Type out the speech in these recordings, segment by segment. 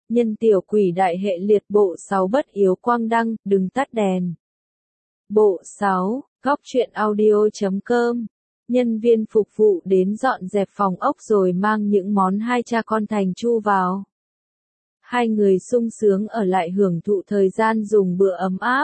Nhân tiểu quỷ đại hệ liệt bộ 6 bất yếu quang đăng, đừng tắt đèn. Bộ 6, góc truyện audio.com. Nhân viên phục vụ đến dọn dẹp phòng ốc rồi mang những món hai cha con Thành Chu vào. Hai người sung sướng ở lại hưởng thụ thời gian dùng bữa ấm áp.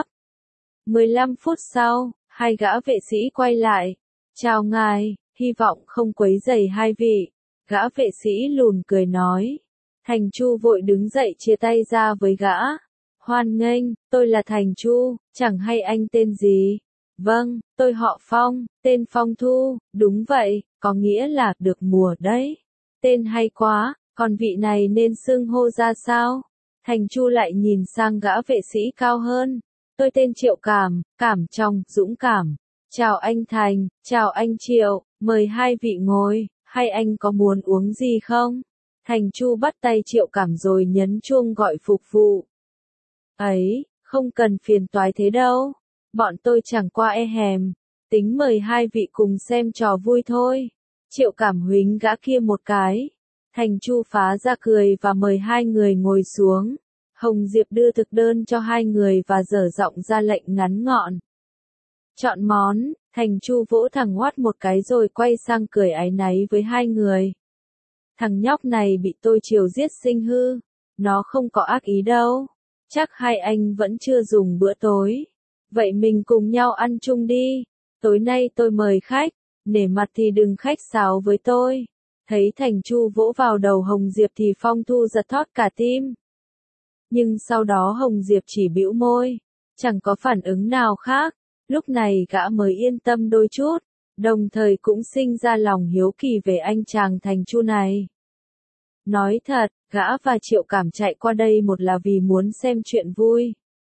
15 phút sau, hai gã vệ sĩ quay lại. Chào ngài, hy vọng không quấy rầy hai vị. Gã vệ sĩ lùn cười nói. Thành Chu vội đứng dậy chia tay ra với gã. Hoan nghênh, tôi là Thành Chu, chẳng hay anh tên gì? Vâng, tôi họ Phong, tên Phong Thu, đúng vậy, có nghĩa là được mùa đấy. Tên hay quá, còn vị này nên xưng hô ra sao? Thành Chu lại nhìn sang gã vệ sĩ cao hơn. Tôi tên Triệu Cảm, Cảm trong, dũng cảm. Chào anh Thành, chào anh Triệu, mời hai vị ngồi, hay anh có muốn uống gì không? Thành Chu bắt tay Triệu Cảm rồi nhấn chuông gọi phục vụ. Ấy, không cần phiền toái thế đâu. Bọn tôi chẳng qua e hèm, tính mời hai vị cùng xem trò vui thôi. Triệu Cảm huýnh gã kia một cái. Thành Chu phá ra cười và mời hai người ngồi xuống. Hồng Diệp đưa thực đơn cho hai người và dở giọng ra lệnh ngắn gọn. Chọn món, Thành Chu vỗ thẳng ngoắt một cái rồi quay sang cười áy náy với hai người. Thằng nhóc này bị tôi chiều giết sinh hư, nó không có ác ý đâu. Chắc hai anh vẫn chưa dùng bữa tối. Vậy mình cùng nhau ăn chung đi. Tối nay tôi mời khách, nể mặt thì đừng khách sáo với tôi. Thấy Thành Chu vỗ vào đầu Hồng Diệp thì Phong Thu giật thót cả tim. Nhưng sau đó Hồng Diệp chỉ bĩu môi, chẳng có phản ứng nào khác. Lúc này gã mới yên tâm đôi chút, đồng thời cũng sinh ra lòng hiếu kỳ về anh chàng Thành Chu này. Nói thật, gã và Triệu Cảm chạy qua đây một là vì muốn xem chuyện vui.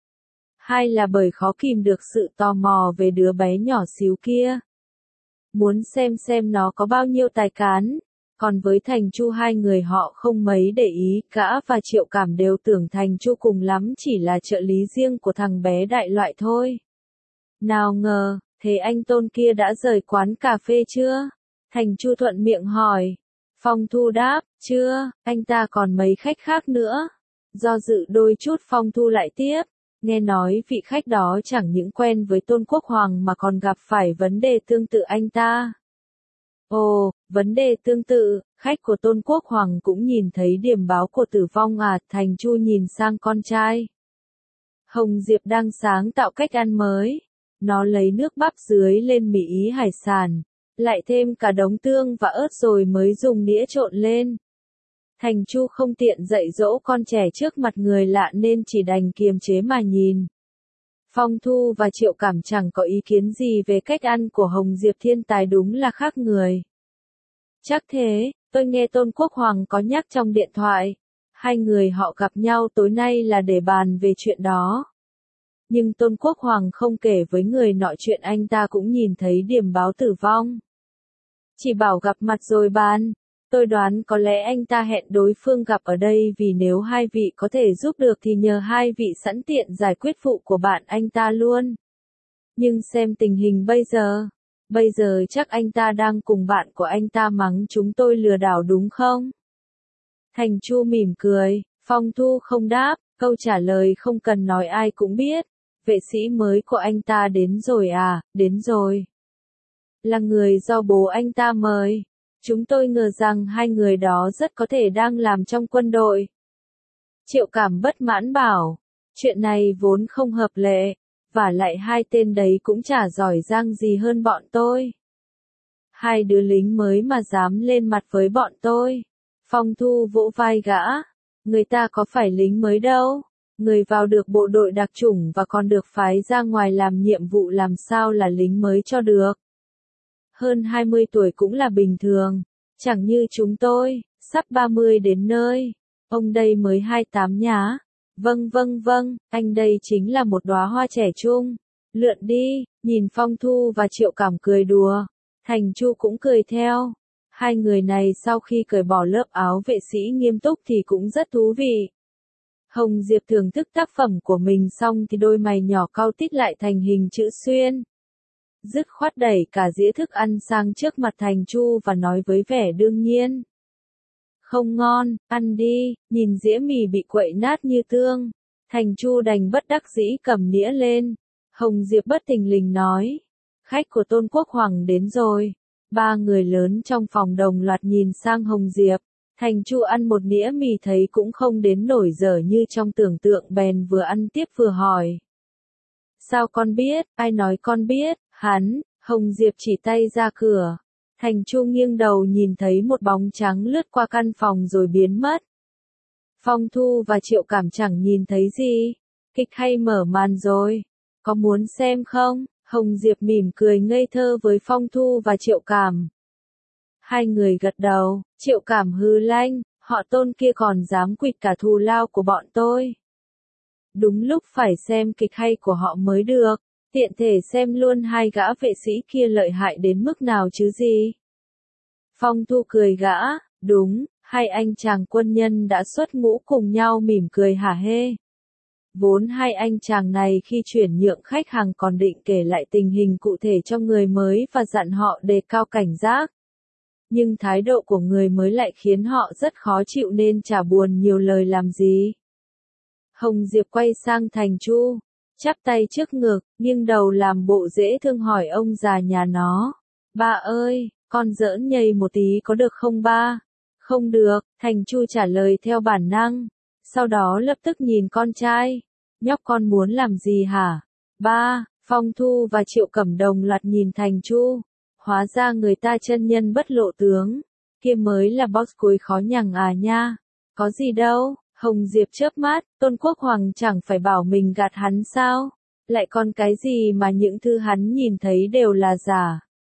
Hai là bởi khó kìm được sự tò mò về đứa bé nhỏ xíu kia. Muốn xem nó có bao nhiêu tài cán. Còn với Thành Chu hai người họ không mấy để ý, gã và Triệu Cảm đều tưởng Thành Chu cùng lắm chỉ là trợ lý riêng của thằng bé đại loại thôi. Nào ngờ, thế anh Tôn kia đã rời quán cà phê chưa? Thành Chu thuận miệng hỏi. Phong Thu đáp, chưa, anh ta còn mấy khách khác nữa. Do dự đôi chút Phong Thu lại tiếp. Nghe nói vị khách đó chẳng những quen với Tôn Quốc Hoàng mà còn gặp phải vấn đề tương tự anh ta. Ồ, vấn đề tương tự, khách của Tôn Quốc Hoàng cũng nhìn thấy điểm báo của tử vong à? Thành Chu nhìn sang con trai. Hồng Diệp đang sáng tạo cách ăn mới. Nó lấy nước bắp dưới lên mì ý hải sản, lại thêm cả đống tương và ớt rồi mới dùng đĩa trộn lên. Thành Chu không tiện dạy dỗ con trẻ trước mặt người lạ nên chỉ đành kiềm chế mà nhìn. Phong Thu và Triệu Cảm chẳng có ý kiến gì về cách ăn của Hồng Diệp, thiên tài đúng là khác người. Chắc thế, tôi nghe Tôn Quốc Hoàng có nhắc trong điện thoại. Hai người họ gặp nhau tối nay là để bàn về chuyện đó. Nhưng Tôn Quốc Hoàng không kể với người nọ chuyện anh ta cũng nhìn thấy điểm báo tử vong. Chỉ bảo gặp mặt rồi bàn. Tôi đoán có lẽ anh ta hẹn đối phương gặp ở đây vì nếu hai vị có thể giúp được thì nhờ hai vị sẵn tiện giải quyết vụ của bạn anh ta luôn. Nhưng xem tình hình bây giờ chắc anh ta đang cùng bạn của anh ta mắng chúng tôi lừa đảo đúng không? Thành Chu mỉm cười, Phong Thu không đáp, câu trả lời không cần nói ai cũng biết. Vệ sĩ mới của anh ta đến rồi à? Đến rồi. Là người do bố anh ta mời. Chúng tôi ngờ rằng hai người đó rất có thể đang làm trong quân đội. Triệu Cảm bất mãn bảo, chuyện này vốn không hợp lệ, và lại hai tên đấy cũng chả giỏi giang gì hơn bọn tôi. Hai đứa lính mới mà dám lên mặt với bọn tôi. Phong Thu vỗ vai gã, người ta có phải lính mới đâu. Người vào được bộ đội đặc chủng và còn được phái ra ngoài làm nhiệm vụ làm sao là lính mới cho được. Hơn 20 tuổi cũng là bình thường, chẳng như chúng tôi, sắp 30 đến nơi. Ông đây mới 28 nhá. Vâng, anh đây chính là một đóa hoa trẻ trung. Lượn đi, nhìn Phong Thu và Triệu Cảm cười đùa. Thành Chu cũng cười theo. Hai người này sau khi cởi bỏ lớp áo vệ sĩ nghiêm túc thì cũng rất thú vị. Hồng Diệp thưởng thức tác phẩm của mình xong thì đôi mày nhỏ cau tít lại thành hình chữ xuyên. Dứt khoát đẩy cả dĩa thức ăn sang trước mặt Thành Chu và nói với vẻ đương nhiên. Không ngon, ăn đi, nhìn dĩa mì bị quậy nát như tương. Thành Chu đành bất đắc dĩ cầm nĩa lên. Hồng Diệp bất thình lình nói. Khách của Tôn Quốc Hoàng đến rồi. Ba người lớn trong phòng đồng loạt nhìn sang Hồng Diệp. Thành Chu ăn một nĩa mì thấy cũng không đến nổi dở như trong tưởng tượng bèn vừa ăn tiếp vừa hỏi. Sao con biết, ai nói con biết, hắn, Hồng Diệp chỉ tay ra cửa. Thành Chu nghiêng đầu nhìn thấy một bóng trắng lướt qua căn phòng rồi biến mất. Phong Thu và Triệu Cảm chẳng nhìn thấy gì. Kịch hay mở màn rồi. Có muốn xem không? Hồng Diệp mỉm cười ngây thơ với Phong Thu và Triệu Cảm. Hai người gật đầu, Triệu Cảm hừ lanh, họ Tôn kia còn dám quỵt cả thù lao của bọn tôi. Đúng lúc phải xem kịch hay của họ mới được, tiện thể xem luôn hai gã vệ sĩ kia lợi hại đến mức nào chứ gì. Phong Thu cười gã, đúng, hai anh chàng quân nhân đã xuất ngũ cùng nhau mỉm cười hả hê. Vốn hai anh chàng này khi chuyển nhượng khách hàng còn định kể lại tình hình cụ thể cho người mới và dặn họ đề cao cảnh giác. Nhưng thái độ của người mới lại khiến họ rất khó chịu nên chả buồn nhiều lời làm gì. Hồng Diệp quay sang Thành Chu, chắp tay trước ngực, nghiêng đầu làm bộ dễ thương hỏi ông già nhà nó. Ba ơi, con giỡn nhây một tí có được không ba? Không được, Thành Chu trả lời theo bản năng. Sau đó lập tức nhìn con trai. Nhóc con muốn làm gì hả? Ba, Phong Thu và Triệu Cẩm đồng loạt nhìn Thành Chu. Hóa ra người ta chân nhân bất lộ tướng. Kia mới là boss cuối khó nhằn à nha. Có gì đâu, Hồng Diệp chớp mắt, Tôn Quốc Hoàng chẳng phải bảo mình gạt hắn sao? Lại còn cái gì mà những thứ hắn nhìn thấy đều là giả.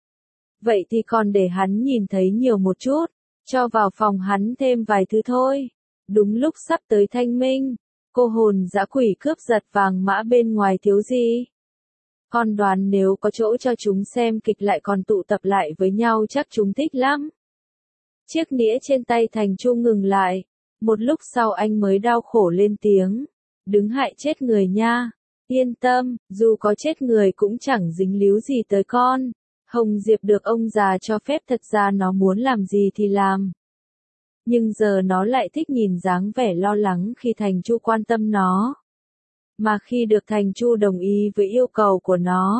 Vậy thì còn để hắn nhìn thấy nhiều một chút, cho vào phòng hắn thêm vài thứ thôi. Đúng lúc sắp tới thanh minh, cô hồn dã quỷ cướp giật vàng mã bên ngoài thiếu gì? Con đoán nếu có chỗ cho chúng xem kịch lại còn tụ tập lại với nhau chắc chúng thích lắm. Chiếc nĩa trên tay Thành Chu ngừng lại. Một lúc sau anh mới đau khổ lên tiếng. Đứng hại chết người nha. Yên tâm, dù có chết người cũng chẳng dính líu gì tới con. Hồng Diệp được ông già cho phép thật ra nó muốn làm gì thì làm. Nhưng giờ nó lại thích nhìn dáng vẻ lo lắng khi Thành Chu quan tâm nó. Mà khi được Thành Chu đồng ý với yêu cầu của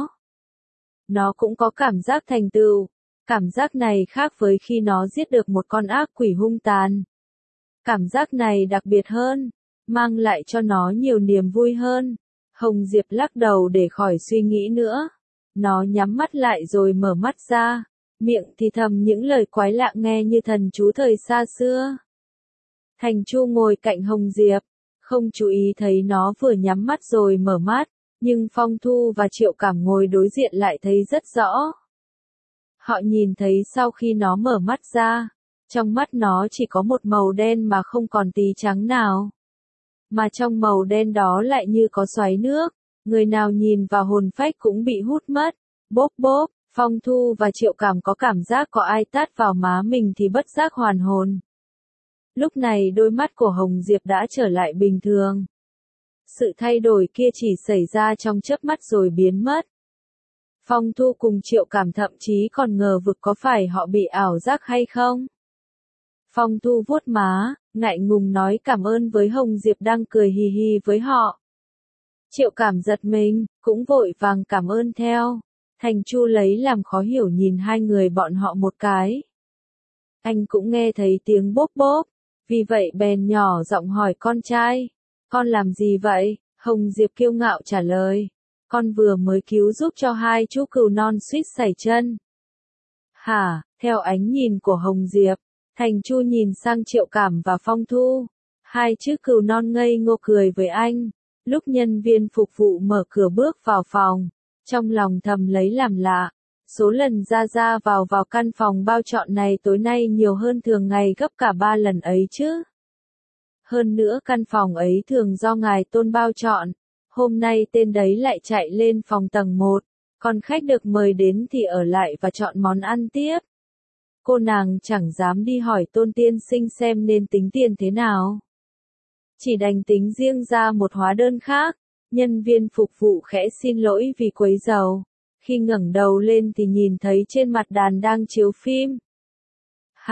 nó cũng có cảm giác thành tựu. Cảm giác này khác với khi nó giết được một con ác quỷ hung tàn. Cảm giác này đặc biệt hơn, mang lại cho nó nhiều niềm vui hơn. Hồng Diệp lắc đầu để khỏi suy nghĩ nữa. Nó nhắm mắt lại rồi mở mắt ra, miệng thì thầm những lời quái lạ nghe như thần chú thời xa xưa. Thành Chu ngồi cạnh Hồng Diệp, không chú ý thấy nó vừa nhắm mắt rồi mở mắt, nhưng Phong Thu và Triệu Cảm ngồi đối diện lại thấy rất rõ. Họ nhìn thấy sau khi nó mở mắt ra, trong mắt nó chỉ có một màu đen mà không còn tí trắng nào. Mà trong màu đen đó lại như có xoáy nước, người nào nhìn vào hồn phách cũng bị hút mất. Bốp bốp, Phong Thu và Triệu Cảm có cảm giác có ai tát vào má mình thì bất giác hoàn hồn. Lúc này đôi mắt của Hồng Diệp đã trở lại bình thường. Sự thay đổi kia chỉ xảy ra trong chớp mắt rồi biến mất. Phong Thu cùng Triệu Cảm thậm chí còn ngờ vực có phải họ bị ảo giác hay không. Phong Thu vuốt má, ngại ngùng nói cảm ơn với Hồng Diệp đang cười hì hì với họ. Triệu Cảm giật mình, cũng vội vàng cảm ơn theo. Thành Chu lấy làm khó hiểu nhìn hai người bọn họ một cái. Anh cũng nghe thấy tiếng bốp bốp, vì vậy bèn nhỏ giọng hỏi con trai. Con làm gì vậy? Hồng Diệp kiêu ngạo trả lời. Con vừa mới cứu giúp cho hai chú cừu non suýt sẩy chân. Hả? Theo ánh nhìn của Hồng Diệp, Thành Chu nhìn sang Triệu Cảm và Phong Thu. Hai chú cừu non ngây ngô cười với anh. Lúc nhân viên phục vụ mở cửa bước vào phòng, trong lòng thầm lấy làm lạ. Số lần ra vào căn phòng bao trọn này tối nay nhiều hơn thường ngày gấp cả 3 lần ấy chứ. Hơn nữa căn phòng ấy thường do ngài Tôn bao trọn. Hôm nay tên đấy lại chạy lên phòng tầng 1, còn khách được mời đến thì ở lại và chọn món ăn tiếp. Cô nàng chẳng dám đi hỏi Tôn tiên sinh xem nên tính tiền thế nào. Chỉ đành tính riêng ra một hóa đơn khác. Nhân viên phục vụ khẽ xin lỗi vì quấy rầy. Khi ngẩng đầu lên thì nhìn thấy trên mặt đàn đang chiếu phim. Hả,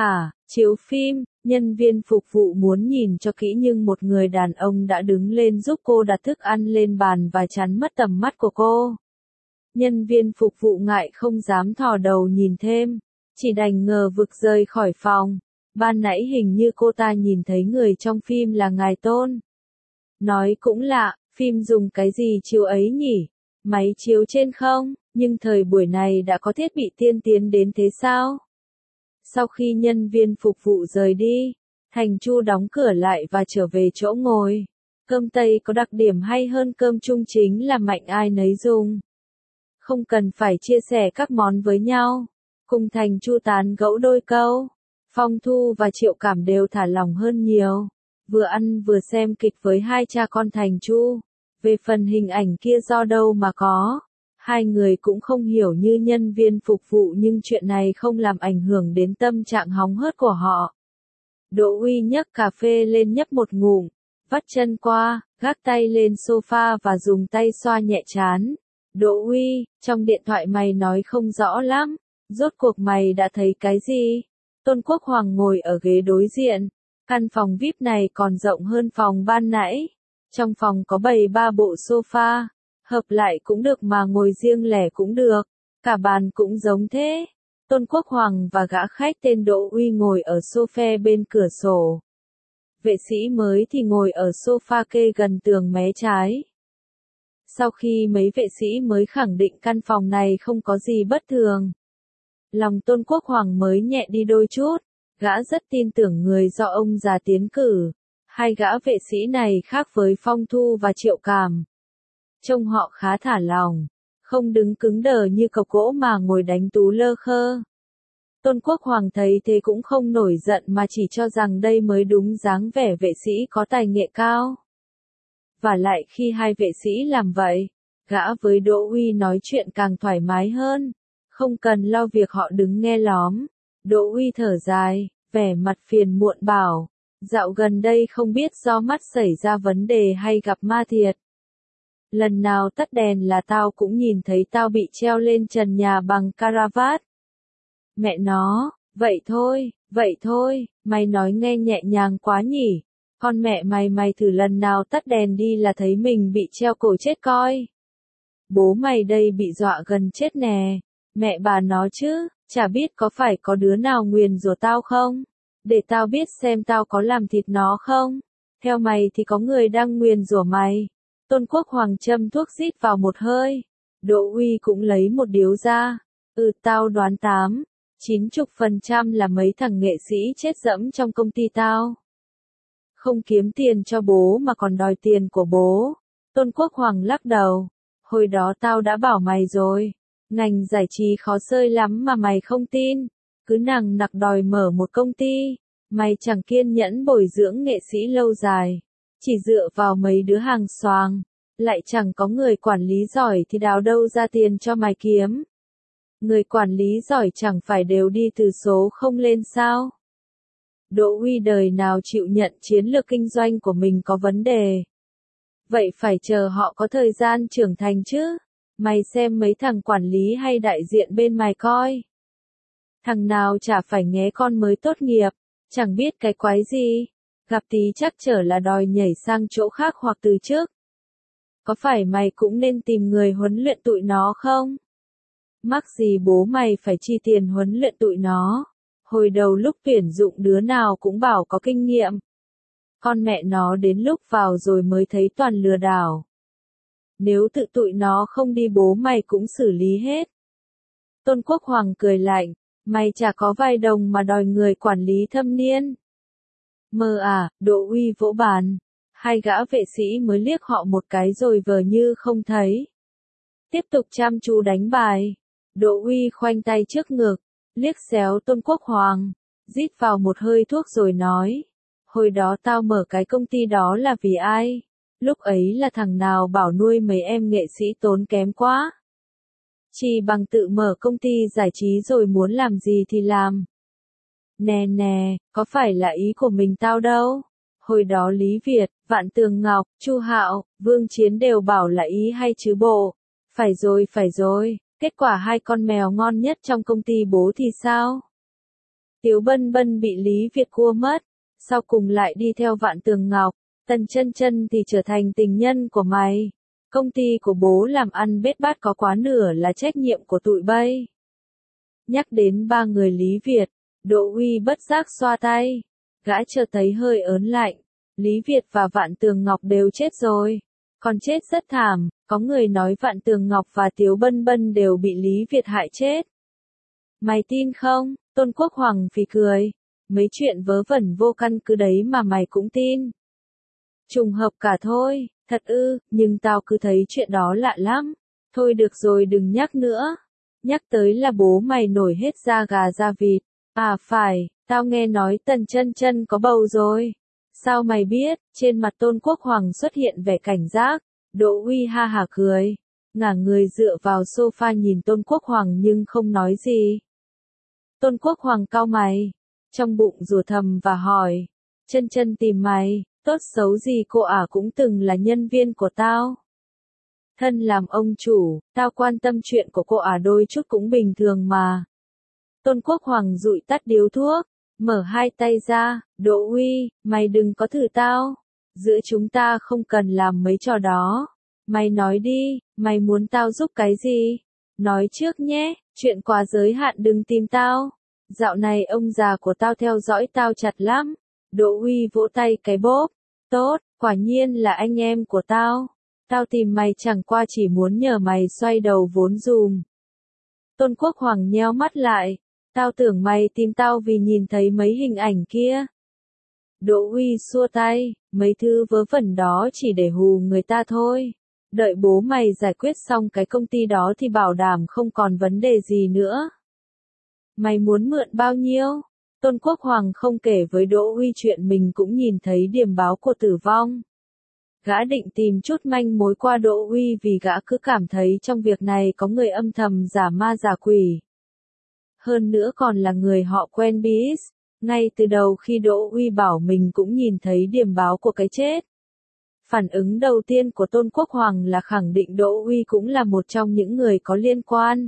Chiếu phim, nhân viên phục vụ muốn nhìn cho kỹ nhưng một người đàn ông đã đứng lên giúp cô đặt thức ăn lên bàn và chắn mất tầm mắt của cô. Nhân viên phục vụ ngại không dám thò đầu nhìn thêm, chỉ đành ngờ vực rời khỏi phòng. Ban nãy hình như cô ta nhìn thấy người trong phim là ngài Tôn. Nói cũng lạ, phim dùng cái gì chiếu ấy nhỉ? Máy chiếu trên không, nhưng thời buổi này đã có thiết bị tiên tiến đến thế sao? Sau khi nhân viên phục vụ rời đi, Thành Chu đóng cửa lại và trở về chỗ ngồi. Cơm Tây có đặc điểm hay hơn cơm Trung chính là mạnh ai nấy dùng. Không cần phải chia sẻ các món với nhau. Cùng Thành Chu tán gẫu đôi câu. Phong Thu và Triệu Cảm đều thả lỏng hơn nhiều. Vừa ăn vừa xem kịch với hai cha con Thành Chu. Về phần hình ảnh kia do đâu mà có. Hai người cũng không hiểu như nhân viên phục vụ nhưng chuyện này không làm ảnh hưởng đến tâm trạng hóng hớt của họ. Đỗ Uy nhấc cà phê lên nhấp một ngụm, vắt chân qua, gác tay lên sofa và dùng tay xoa nhẹ trán. Đỗ Uy, trong điện thoại mày nói không rõ lắm, rốt cuộc mày đã thấy cái gì? Tôn Quốc Hoàng ngồi ở ghế đối diện, căn phòng VIP này còn rộng hơn phòng ban nãy. Trong phòng có bày 3 bộ sofa, hợp lại cũng được mà ngồi riêng lẻ cũng được, cả bàn cũng giống thế. Tôn Quốc Hoàng và gã khách tên Đỗ Uy ngồi ở sofa bên cửa sổ. Vệ sĩ mới thì ngồi ở sofa kê gần tường mé trái. Sau khi mấy vệ sĩ mới khẳng định căn phòng này không có gì bất thường, lòng Tôn Quốc Hoàng mới nhẹ đi đôi chút, gã rất tin tưởng người do ông già tiến cử. Hai gã vệ sĩ này khác với Phong Thu và Triệu Cảm. Trông họ khá thả lỏng, không đứng cứng đờ như cọc gỗ mà ngồi đánh tú lơ khơ. Tôn Quốc Hoàng thấy thế cũng không nổi giận mà chỉ cho rằng đây mới đúng dáng vẻ vệ sĩ có tài nghệ cao. Và lại khi hai vệ sĩ làm vậy, gã với Đỗ Uy nói chuyện càng thoải mái hơn, không cần lo việc họ đứng nghe lóm. Đỗ Uy thở dài, vẻ mặt phiền muộn bảo, dạo gần đây không biết do mắt xảy ra vấn đề hay gặp ma thiệt. Lần nào tắt đèn là tao cũng nhìn thấy tao bị treo lên trần nhà bằng caravat. Mẹ nó, vậy thôi, mày nói nghe nhẹ nhàng quá nhỉ. Con mẹ mày thử lần nào tắt đèn đi là thấy mình bị treo cổ chết coi. Bố mày đây bị dọa gần chết nè. Mẹ bà nó chứ, chả biết có phải có đứa nào nguyền rủa tao không? Để tao biết xem tao có làm thịt nó không? Theo mày thì có người đang nguyền rủa mày. Tôn Quốc Hoàng châm thuốc rít vào một hơi. Đỗ Uy cũng lấy một điếu ra. Tao đoán 90% là mấy thằng nghệ sĩ chết dẫm trong công ty tao. Không kiếm tiền cho bố mà còn đòi tiền của bố. Tôn Quốc Hoàng lắc đầu. Hồi đó tao đã bảo mày rồi. Ngành giải trí khó xơi lắm mà mày không tin. Cứ nằng nặc đòi mở một công ty. Mày chẳng kiên nhẫn bồi dưỡng nghệ sĩ lâu dài. Chỉ dựa vào mấy đứa hàng xoàng. Lại chẳng có người quản lý giỏi thì đào đâu ra tiền cho mày kiếm. Người quản lý giỏi chẳng phải đều đi từ số không lên sao? Đỗ Uy đời nào chịu nhận chiến lược kinh doanh của mình có vấn đề. Vậy phải chờ họ có thời gian trưởng thành chứ. Mày xem mấy thằng quản lý hay đại diện bên mày coi. Thằng nào chả phải nghé con mới tốt nghiệp, chẳng biết cái quái gì. Gặp tí chắc chở là đòi nhảy sang chỗ khác hoặc từ chức. Có phải mày cũng nên tìm người huấn luyện tụi nó không? Mắc gì bố mày phải chi tiền huấn luyện tụi nó. Hồi đầu lúc tuyển dụng đứa nào cũng bảo có kinh nghiệm. Con mẹ nó đến lúc vào rồi mới thấy toàn lừa đảo. Nếu tự tụi nó không đi bố mày cũng xử lý hết. Tôn Quốc Hoàng cười lạnh, mày chả có vài đồng mà đòi người quản lý thâm niên. Mơ à, Đỗ Uy vỗ bàn. Hai gã vệ sĩ mới liếc họ một cái rồi vờ như không thấy. Tiếp tục chăm chú đánh bài. Đỗ Uy khoanh tay trước ngực, liếc xéo Tôn Quốc Hoàng, rít vào một hơi thuốc rồi nói. Hồi đó tao mở cái công ty đó là vì ai? Lúc ấy là thằng nào bảo nuôi mấy em nghệ sĩ tốn kém quá. Chỉ bằng tự mở công ty giải trí rồi muốn làm gì thì làm. Nè, có phải là ý của mình tao đâu. Hồi đó Lý Việt, Vạn Tường Ngọc, Chu Hạo, Vương Chiến đều bảo là ý hay chứ bộ. Phải rồi. Kết quả hai con mèo ngon nhất trong công ty bố thì sao? Tiếu Bân Bân bị Lý Việt cua mất, sau cùng lại đi theo Vạn Tường Ngọc, Tần Chân Chân thì trở thành tình nhân của mày. Công ty của bố làm ăn bết bát có quá nửa là trách nhiệm của tụi bay. Nhắc đến ba người Lý Việt, Đỗ Uy bất giác xoa tay, gã chợt thấy hơi ớn lạnh. Lý Việt và Vạn Tường Ngọc đều chết rồi, còn chết rất thảm, có người nói Vạn Tường Ngọc và Tiếu Bân Bân đều bị Lý Việt hại chết. Mày tin không? Tôn Quốc Hoàng phì cười, mấy chuyện vớ vẩn vô căn cứ đấy mà mày cũng tin. Trùng hợp cả thôi, thật ư, nhưng tao cứ thấy chuyện đó lạ lắm. Thôi được rồi đừng nhắc nữa. Nhắc tới là bố mày nổi hết da gà da vịt. À phải, tao nghe nói Tần Chân Chân có bầu rồi. Sao mày biết? Trên mặt Tôn Quốc Hoàng xuất hiện vẻ cảnh giác. Đỗ Uy ha hả cười, ngả người dựa vào sofa nhìn Tôn Quốc Hoàng nhưng không nói gì. Tôn Quốc Hoàng cau mày, trong bụng rủa thầm và hỏi, Chân Chân tìm mày, tốt xấu gì cô ả cũng từng là nhân viên của tao. Thân làm ông chủ, tao quan tâm chuyện của cô ả đôi chút cũng bình thường mà. Tôn Quốc Hoàng dụi tắt điếu thuốc, mở hai tay ra, Đỗ Uy, mày đừng có thử tao. Giữa chúng ta không cần làm mấy trò đó. Mày nói đi, mày muốn tao giúp cái gì? Nói trước nhé, chuyện quá giới hạn đừng tìm tao. Dạo này ông già của tao theo dõi tao chặt lắm. Đỗ Uy vỗ tay cái bốp. Tốt, quả nhiên là anh em của tao. Tao tìm mày chẳng qua chỉ muốn nhờ mày xoay đầu vốn dùm. Tôn Quốc Hoàng nheo mắt lại. Tao tưởng mày tìm tao vì nhìn thấy mấy hình ảnh kia. Đỗ Uy xua tay, mấy thứ vớ vẩn đó chỉ để hù người ta thôi. Đợi bố mày giải quyết xong cái công ty đó thì bảo đảm không còn vấn đề gì nữa. Mày muốn mượn bao nhiêu? Tôn Quốc Hoàng không kể với Đỗ Uy chuyện mình cũng nhìn thấy điểm báo của tử vong. Gã định tìm chút manh mối qua Đỗ Uy vì gã cứ cảm thấy trong việc này có người âm thầm giả ma giả quỷ. Hơn nữa còn là người họ quen biết. Ngay từ đầu khi Đỗ Uy bảo mình cũng nhìn thấy điểm báo của cái chết. Phản ứng đầu tiên của Tôn Quốc Hoàng là khẳng định Đỗ Uy cũng là một trong những người có liên quan.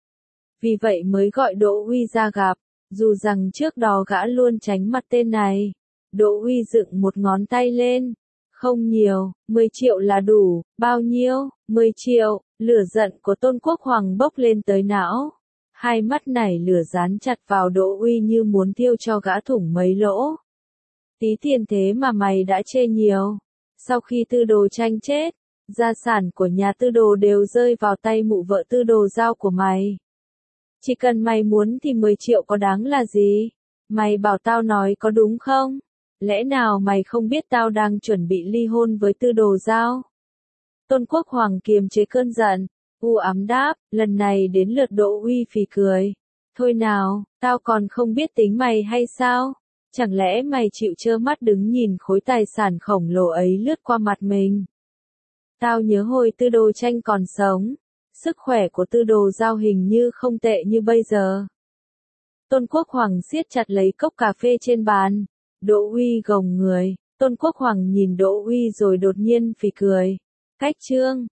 Vì vậy mới gọi Đỗ Uy ra gặp, dù rằng trước đó gã luôn tránh mặt tên này. Đỗ Uy dựng một ngón tay lên. Không nhiều, 10 triệu là đủ, bao nhiêu? 10 triệu, lửa giận của Tôn Quốc Hoàng bốc lên tới não. Hai mắt nảy lửa dán chặt vào Đỗ Uy như muốn thiêu cho gã thủng mấy lỗ. Tí tiền thế mà mày đã chê nhiều. Sau khi Tư Đồ Tranh chết, gia sản của nhà Tư Đồ đều rơi vào tay mụ vợ Tư Đồ Giao của mày. Chỉ cần mày muốn thì 10 triệu có đáng là gì? Mày bảo tao nói có đúng không? Lẽ nào mày không biết tao đang chuẩn bị ly hôn với Tư Đồ Giao? Tôn Quốc Hoàng kiềm chế cơn giận, u ám đáp, lần này đến lượt Đỗ Uy phì cười. Thôi nào, tao còn không biết tính mày hay sao? Chẳng lẽ mày chịu trơ mắt đứng nhìn khối tài sản khổng lồ ấy lướt qua mặt mình? Tao nhớ hồi Tư Đồ Tranh còn sống, sức khỏe của Tư Đồ Giao hình như không tệ như bây giờ. Tôn Quốc Hoàng siết chặt lấy cốc cà phê trên bàn. Đỗ Uy gồng người, Tôn Quốc Hoàng nhìn Đỗ Uy rồi đột nhiên phì cười. Cách chương